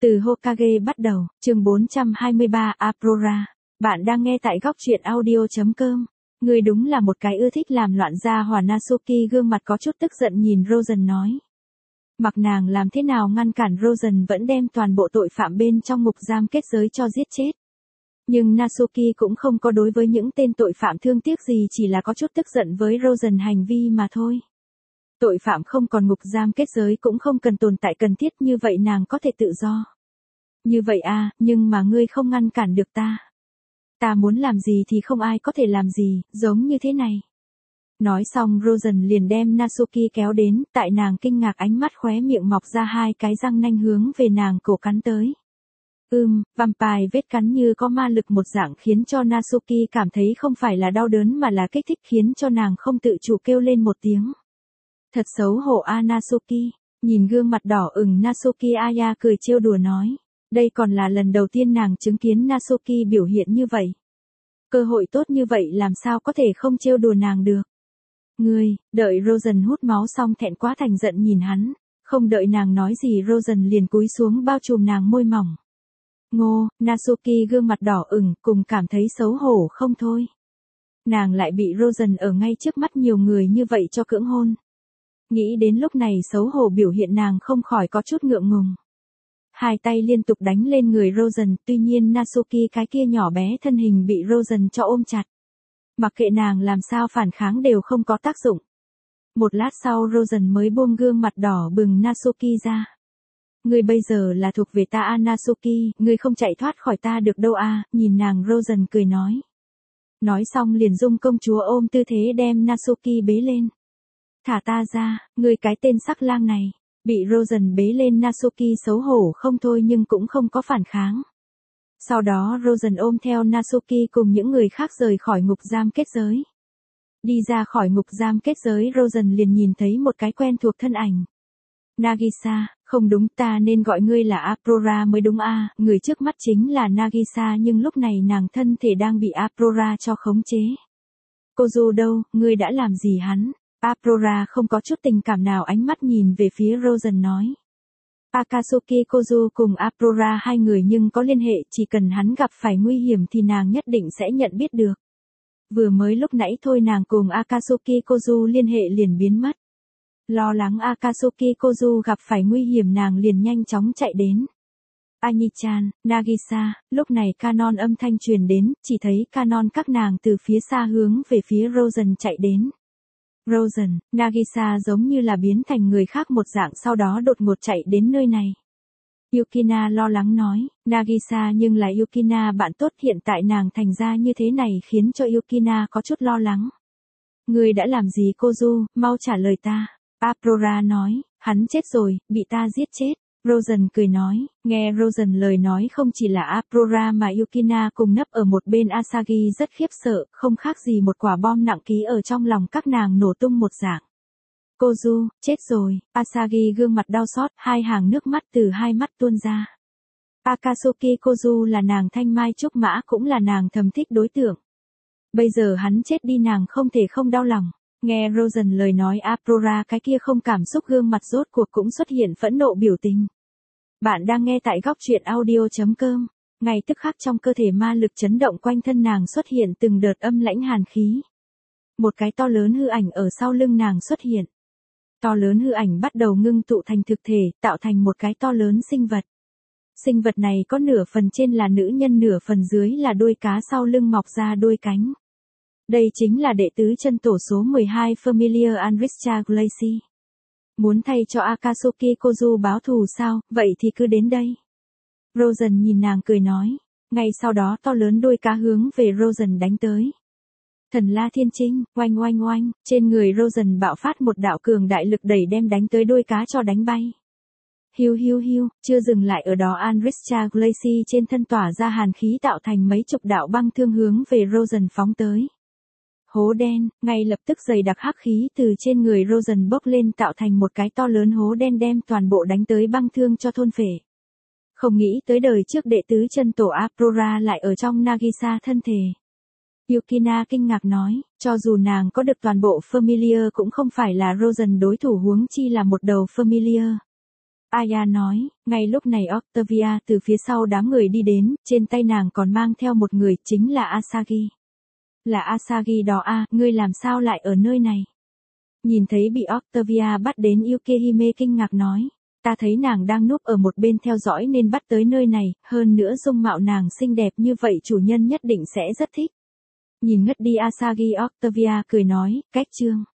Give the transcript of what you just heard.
Từ Hokage bắt đầu, chương 423 Aurora. Bạn đang nghe tại góc truyện audio.com. Ngươi đúng là một cái ưa thích làm loạn gia hỏa. Natsuki gương mặt có chút tức giận nhìn Rosen nói. Mặc nàng làm thế nào ngăn cản, Rosen vẫn đem toàn bộ tội phạm bên trong ngục giam kết giới cho giết chết. Nhưng Natsuki cũng không có đối với những tên tội phạm thương tiếc gì, chỉ là có chút tức giận với Rosen hành vi mà thôi. Tội phạm không còn ngục giam kết giới cũng không cần tồn tại cần thiết, như vậy nàng có thể tự do. Như vậy à, nhưng mà ngươi không ngăn cản được ta. Ta muốn làm gì thì không ai có thể làm gì, giống như thế này. Nói xong Rosen liền đem Natsuki kéo đến, tại nàng kinh ngạc ánh mắt khóe miệng mọc ra hai cái răng nanh hướng về nàng cổ cắn tới. Vampire vết cắn như có ma lực một dạng khiến cho Natsuki cảm thấy không phải là đau đớn mà là kích thích, khiến cho nàng không tự chủ kêu lên một tiếng. Thật xấu hổ a Natsuki. Nhìn gương mặt đỏ ửng Natsuki, Aya cười trêu đùa nói. Đây còn là lần đầu tiên nàng chứng kiến Natsuki biểu hiện như vậy. Cơ hội tốt như vậy làm sao có thể không trêu đùa nàng được. Ngươi, đợi Rosen hút máu xong thẹn quá thành giận nhìn hắn. Không đợi nàng nói gì Rosen liền cúi xuống bao trùm nàng môi mỏng. Ngô, Natsuki gương mặt đỏ ửng cùng cảm thấy xấu hổ không thôi. Nàng lại bị Rosen ở ngay trước mắt nhiều người như vậy cho cưỡng hôn. Nghĩ đến lúc này xấu hổ biểu hiện, nàng không khỏi có chút ngượng ngùng. Hai tay liên tục đánh lên người Rosen, tuy nhiên Natsuki cái kia nhỏ bé thân hình bị Rosen cho ôm chặt. Mặc kệ nàng làm sao phản kháng đều không có tác dụng. Một lát sau Rosen mới buông gương mặt đỏ bừng Natsuki ra. Ngươi bây giờ là thuộc về ta a Natsuki, ngươi không chạy thoát khỏi ta được đâu a, nhìn nàng Rosen cười nói. Nói xong liền dung công chúa ôm tư thế đem Natsuki bế lên. Thả ta ra, ngươi cái tên sắc lang này. Bị Rosen bế lên Natsuki xấu hổ không thôi nhưng cũng không có phản kháng. Sau đó Rosen ôm theo Natsuki cùng những người khác rời khỏi ngục giam kết giới. Đi ra khỏi ngục giam kết giới Rosen liền nhìn thấy một cái quen thuộc thân ảnh. Nagisa, không đúng, ta nên gọi ngươi là Aurora mới đúng a, người trước mắt chính là Nagisa nhưng lúc này nàng thân thể đang bị Aurora cho khống chế. Kozu đâu, ngươi đã làm gì hắn? Aurora không có chút tình cảm nào ánh mắt nhìn về phía Rosen nói. Akatsuki Kozu cùng Aurora hai người nhưng có liên hệ, chỉ cần hắn gặp phải nguy hiểm thì nàng nhất định sẽ nhận biết được. Vừa mới lúc nãy thôi nàng cùng Akatsuki Kozu liên hệ liền biến mất. Lo lắng Akatsuki Kozu gặp phải nguy hiểm nàng liền nhanh chóng chạy đến. Ani-chan, Nagisa, lúc này canon âm thanh truyền đến, chỉ thấy canon các nàng từ phía xa hướng về phía Rosen chạy đến. Rosen, Nagisa giống như là biến thành người khác một dạng sau đó đột ngột chạy đến nơi này. Yukina lo lắng nói, Nagisa nhưng là Yukina bạn tốt, hiện tại nàng thành ra như thế này khiến cho Yukina có chút lo lắng. Ngươi đã làm gì Kozu, mau trả lời ta. Aurora nói, hắn chết rồi, bị ta giết chết. Rosen cười nói, nghe Rosen lời nói không chỉ là Aurora mà Yukina cùng nấp ở một bên Asagi rất khiếp sợ, không khác gì một quả bom nặng ký ở trong lòng các nàng nổ tung một dạng. Kozu, chết rồi, Asagi gương mặt đau xót, hai hàng nước mắt từ hai mắt tuôn ra. Akatsuki Kozu là nàng thanh mai trúc mã cũng là nàng thầm thích đối tượng. Bây giờ hắn chết đi nàng không thể không đau lòng. Nghe Rosen lời nói Aurora cái kia không cảm xúc gương mặt rốt cuộc cũng xuất hiện phẫn nộ biểu tình. Bạn đang nghe tại góc truyện audio.com. Ngay tức khắc trong cơ thể ma lực chấn động quanh thân nàng xuất hiện từng đợt âm lãnh hàn khí. Một cái to lớn hư ảnh ở sau lưng nàng xuất hiện. To lớn hư ảnh bắt đầu ngưng tụ thành thực thể, tạo thành một cái to lớn sinh vật. Sinh vật này có nửa phần trên là nữ nhân, nửa phần dưới là đuôi cá, sau lưng mọc ra đuôi cánh. Đây chính là đệ tứ chân tổ số 12 Familiar Anrischa Glacy. Muốn thay cho Akatsuki Kozu báo thù sao, vậy thì cứ đến đây. Rosen nhìn nàng cười nói. Ngay sau đó to lớn đuôi cá hướng về Rosen đánh tới. Thần La Thiên Trinh, oanh oanh oanh, trên người Rosen bạo phát một đạo cường đại lực đẩy đem đánh tới đuôi cá cho đánh bay. Hiu hiu hiu, chưa dừng lại ở đó Anrischa Glacy trên thân tỏa ra hàn khí tạo thành mấy chục đạo băng thương hướng về Rosen phóng tới. Hố đen, ngay lập tức dày đặc hắc khí từ trên người Rosen bốc lên tạo thành một cái to lớn hố đen đem toàn bộ đánh tới băng thương cho thôn phệ. Không nghĩ tới đời trước đệ tứ chân tổ Aurora lại ở trong Nagisa thân thể. Yukina kinh ngạc nói, cho dù nàng có được toàn bộ Familiar cũng không phải là Rosen đối thủ, huống chi là một đầu Familiar. Aya nói, ngay lúc này Octavia từ phía sau đám người đi đến, trên tay nàng còn mang theo một người, chính là Asagi. Là Asagi đó à, ngươi làm sao lại ở nơi này? Nhìn thấy bị Octavia bắt đến, Yukihime kinh ngạc nói. Ta thấy nàng đang núp ở một bên theo dõi nên bắt tới nơi này, hơn nữa dung mạo nàng xinh đẹp như vậy chủ nhân nhất định sẽ rất thích. Nhìn ngất đi Asagi, Octavia cười nói, cách chương.